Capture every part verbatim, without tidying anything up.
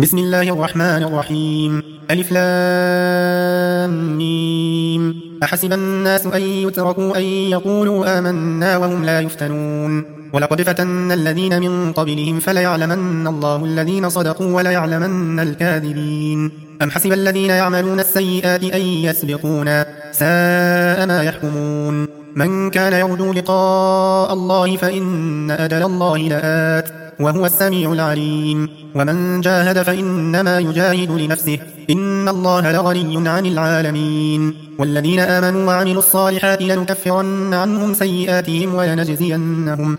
بسم الله الرحمن الرحيم. ألف لام ميم. أحسب الناس أن يتركوا أن يقولوا آمنا وهم لا يفتنون. ولقد فتنا الذين من قبلهم فليعلمن الله الذين صدقوا وليعلمن الكاذبين. أم حسب الذين يعملون السيئات أن يسبقونا ساء ما يحكمون. من كان يرجو لقاء الله فإن أجل الله لآت وهو السميع العليم. ومن جاهد فإنما يجاهد لنفسه إن الله لغني عن العالمين. والذين آمنوا وعملوا الصالحات لنكفرن عنهم سيئاتهم ولنجزينهم,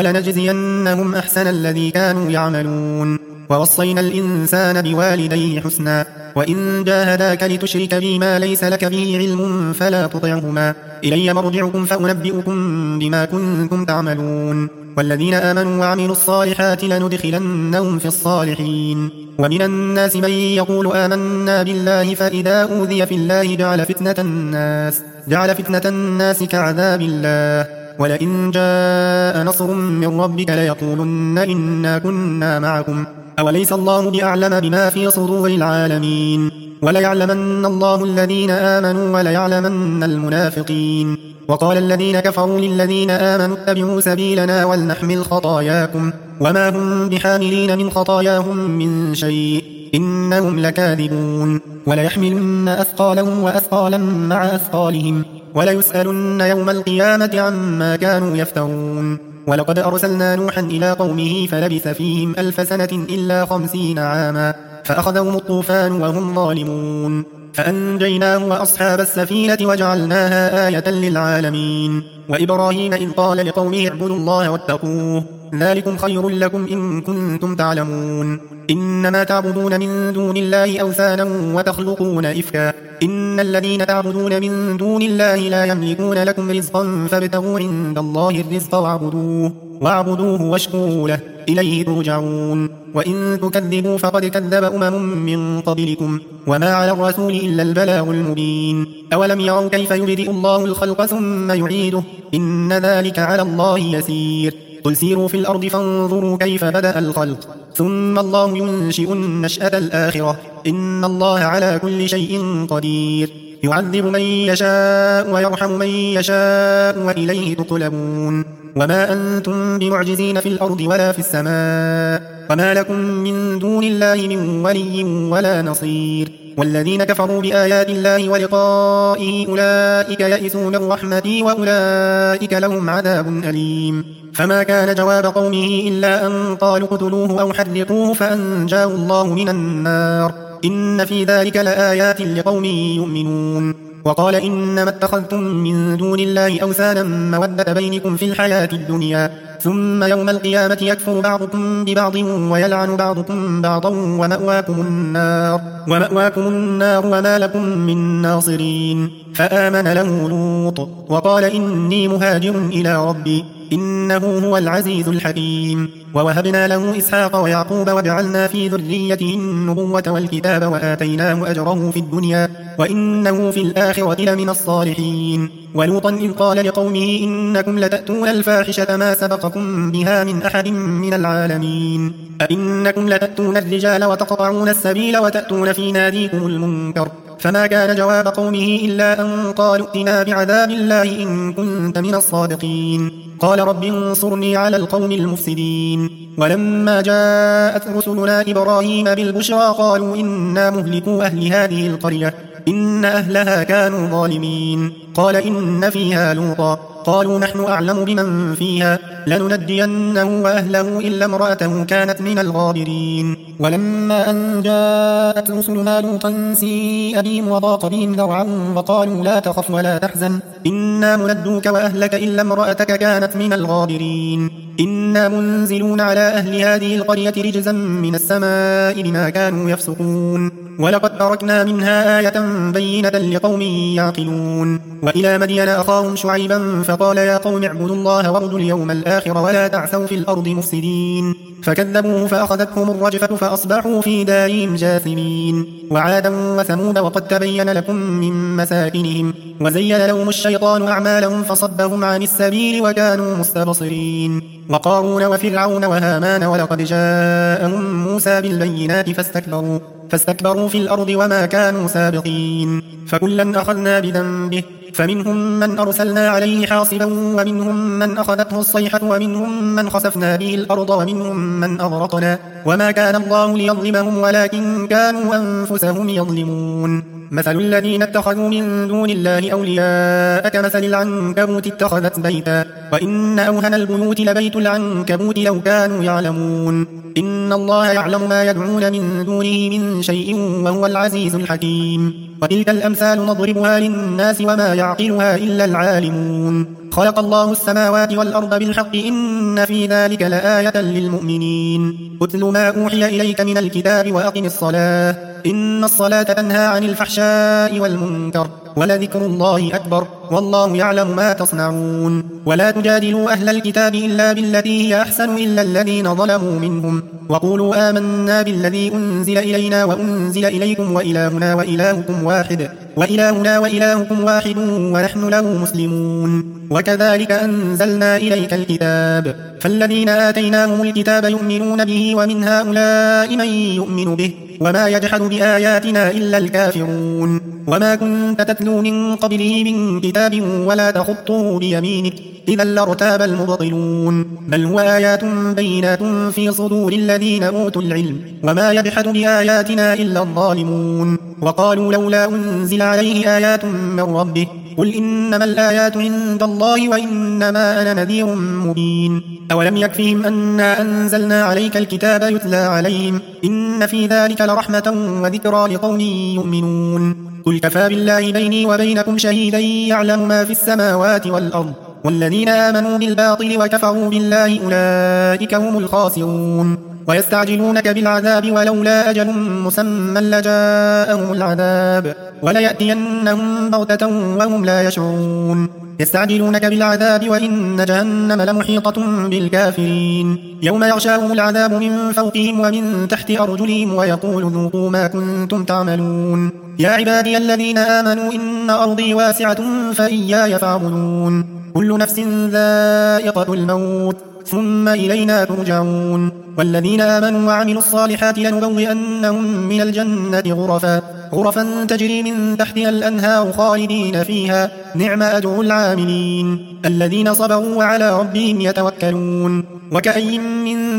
ولنجزينهم أحسن الذي كانوا يعملون. ووصينا الإنسان بوالديه حسنا وإن جاهداك لتشرك بي ما ليس لك به علم فلا تطعهما إلي مرجعكم فأنبئكم بما كنتم تعملون. والذين آمنوا وعملوا الصالحات لندخلنهم في الصالحين. ومن الناس من يقول آمنا بالله فإذا أوذي في الله جعل فتنة الناس, جعل فتنة الناس كعذاب الله ولئن جاء نصر من ربك ليقولن إنا كنا معكم أوليس الله بأعلم بما في صدور العالمين. وليعلمن الله الذين آمنوا وليعلمن المنافقين. وقال الذين كفروا للذين آمنوا اتبعوا سبيلنا ولنحمل خطاياكم وما هم بحاملين من خطاياهم من شيء إنهم لكاذبون. وليحملن أثقالهم وأثقالا مع أثقالهم وليسألن يوم القيامة عما كانوا يفترون. ولقد أرسلنا نوحا إلى قومه فلبث فيهم ألف سنة إلا خمسين عاما فأخذهم الطوفان وهم ظالمون فأنجيناه وأصحاب السفينة وجعلناها آية للعالمين. وإبراهيم إذ قال لقومه اعبدوا الله واتقوه ذلكم خير لكم إن كنتم تعلمون. إنما تعبدون من دون الله أوثانا وتخلقون إفكا إن الذين تعبدون من دون الله لا يملكون لكم رزقا فابتغوا عند الله الرزق واعبدوه, واعبدوه واشكروا له إليه ترجعون. وإن تكذبوا فقد كذب أمم من قبلكم وما على الرسول إلا البلاغ المبين. أولم يروا كيف يبدئ الله الخلق ثم يعيده إن ذلك على الله يسير. قل سيروا في الأرض فانظروا كيف بدأ الخلق ثم الله ينشئ النشأة الآخرة إن الله على كل شيء قدير. يعذب من يشاء ويرحم من يشاء وإليه تقلبون. وما أنتم بمعجزين في الأرض ولا في السماء وما لكم من دون الله من ولي ولا نصير. والذين كفروا بآيات الله ولقائه أولئك يئسوا من رحمتي وأولئك لهم عذاب أليم. فما كان جواب قومه إلا أن قالوا اقتلوه أو حرقوه فأنجاه الله من النار إن في ذلك لآيات لقوم يؤمنون. وقال إنما اتخذتم من دون الله أوثانا مودة بينكم في الحياة الدنيا ثم يوم القيامة يكفر بعضكم ببعض ويلعن بعضكم بعضا ومأواكم النار, ومأواكم النار وما لكم من ناصرين. فآمن له لوط وقال إني مهاجر إلى ربي إنه هو العزيز الحكيم. ووهبنا له إسحاق ويعقوب وجعلنا في ذريته النبوة والكتاب وآتيناه أجره في الدنيا وإنه في الآخرة لمن الصالحين. ولوطا إذ قال لقومه إنكم لتأتون الفاحشة ما سبقكم بها من أحد من العالمين أئنكم لتأتون الرجال وتقطعون السبيل وتأتون في ناديكم المنكر. فما كان جواب قومه إلا أن قالوا ائتنا بعذاب الله إن كنت من الصادقين. قال رب انصرني على القوم المفسدين. ولما جاءت رسلنا إبراهيم بالبشرى قالوا إنا مهلكو أهل هذه القرية إن أهلها كانوا ظالمين. قال إن فيها لوطا قالوا نحن أعلم بمن فيها لننجينه وأهله إلا امرأته كانت من الغابرين. ولما أن جاءت رسلنا لوطا سيء بهم وضاق بهم ذرعا وقالوا لا تخف ولا تحزن إنا منجوك وأهلك إلا امرأتك كانت من الغابرين. إنا منزلون على أهل هذه القرية رجزا من السماء بما كانوا يفسقون. ولقد تركنا منها آية بينة لقوم يعقلون وإلى مدين أخاهم شعيبا فقال يا قوم اعبدوا الله وارجوا اليوم الآخر ولا تعثوا في الأرض مفسدين فكذبوه فأخذتهم الرجفة فأصبحوا في دارهم جاثمين وعادا وثمود وقد تبين لكم من مساكنهم وزين لهم الشيطان أعمالهم فصدهم عن السبيل وكانوا مستبصرين وقارون وفرعون وهامان ولقد جاءهم موسى بالبينات فاستكبروا فاستكبروا في الأرض وما كانوا سابقين فكلا أخذنا بذنبه فمنهم من أرسلنا عليه حاصبا ومنهم من أخذته الصيحة ومنهم من خسفنا به الأرض ومنهم من أغرقنا وما كان الله ليظلمهم ولكن كانوا أنفسهم يظلمون مثل الذين اتخذوا من دون الله أولياء كمثل العنكبوت اتخذت بيتا وإن أوهن البيوت لبيت العنكبوت لو كانوا يعلمون إن الله يعلم ما يدعون من دونه من شيء وهو العزيز الحكيم وتلك الأمثال نضربها للناس وما يعقلها إلا العالمون خلق الله السماوات والأرض بالحق إن في ذلك لآية للمؤمنين أتل ما أوحي إليك من الكتاب وأقم الصلاة إن الصلاة تنهى عن الفحشاء والمنكر ولذكر الله أكبر والله يعلم ما تصنعون ولا تجادلوا أهل الكتاب إلا بالتي هي أحسن إلا الذين ظلموا منهم وقولوا آمنا بالذي أنزل إلينا وأنزل إليكم وإلهنا وإلهكم واحد وإلهنا وإلهكم واحد ونحن له مسلمون وكذلك أنزلنا إليك الكتاب فالذين آتيناهم الكتاب يؤمنون به ومن هؤلاء من يؤمن به وما يجحد بآياتنا إلا الكافرون وما كنت تتلو من قبله من كتاب ولا تخطه بيمينك إذا لارتاب المبطلون بل هو آيات بينات في صدور الذين أوتوا العلم وما يجحد بآياتنا إلا الظالمون وقالوا لولا أنزل عليه آيات من ربه قل إنما الآيات عند الله وإنما أنا نذير مبين أولم يكفهم أنا أنزلنا عليك الكتاب يتلى عليهم إن في ذلك لرحمة وذكرى لقوم يؤمنون قل كفى بالله بيني وبينكم شهيدا يعلم ما في السماوات والأرض والذين آمنوا بالباطل وكفروا بالله أولئك هم الخاسرون ويستعجلونك بالعذاب ولولا أجل مسمى لجاءهم العذاب وليأتينهم بغتة وهم لا يشعرون يستعجلونك بالعذاب وإن جهنم لمحيطة بالكافرين يوم يغشاهم العذاب من فوقهم ومن تحت أرجلهم ويقول ذوقوا ما كنتم تعملون يا عبادي الذين آمنوا إن أرضي واسعة فإياي فاعبدون كل نفس ذائقة الموت ثم إلينا ترجعون والذين آمنوا وعملوا الصالحات لنبوئنهم من الجنة غرفا غرفا تجري من تحتها الأنهار خالدين فيها نعم أجر العاملين الذين صبروا وعلى ربهم يتوكلون وكأي من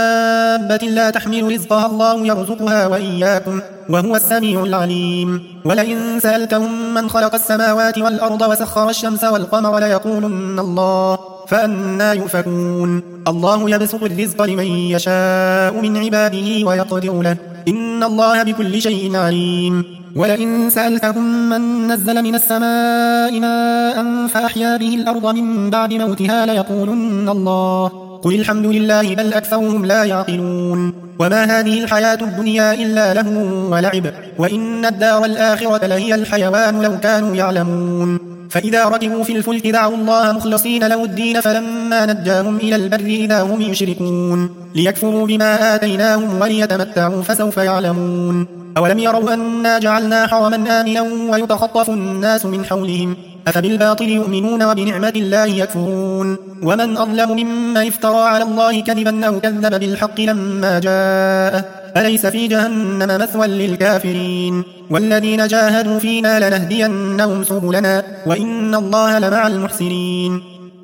دابة لا تحمل رزقها الله يرزقها وإياكم وهو السميع العليم ولئن سألتهم من خلق السماوات والأرض وسخر الشمس والقمر ليقولن الله فأنا يؤفكون الله يبسط الرزق لمن يشاء من عباده ويقدر له إن الله بكل شيء عليم ولئن سألتهم من نزل من السماء ماء فأحيا به الأرض من بعد موتها ليقولن الله قل الحمد لله بل أكثرهم لا يعقلون وما هذه الحياة الدنيا إلا لهو ولعب وإن الدار الآخرة لهي الحيوان لو كانوا يعلمون فإذا ركبوا في الفلك دعوا الله مخلصين له الدين فلما نجاهم إلى البر إذا هم يشركون ليكفروا بما آتيناهم وليتمتعوا فسوف يعلمون أولم يروا أنا جعلنا حرما آمنا ويتخطف الناس من حولهم أفبالباطل يؤمنون وبنعمة الله يكفرون ومن أظلم ممن افترى على الله كذبا أو كذب بالحق لما جاءه أليس في جهنم مثوى للكافرين والذين جاهدوا فينا لنهدينهم سبلنا وإن الله لمع المحسنين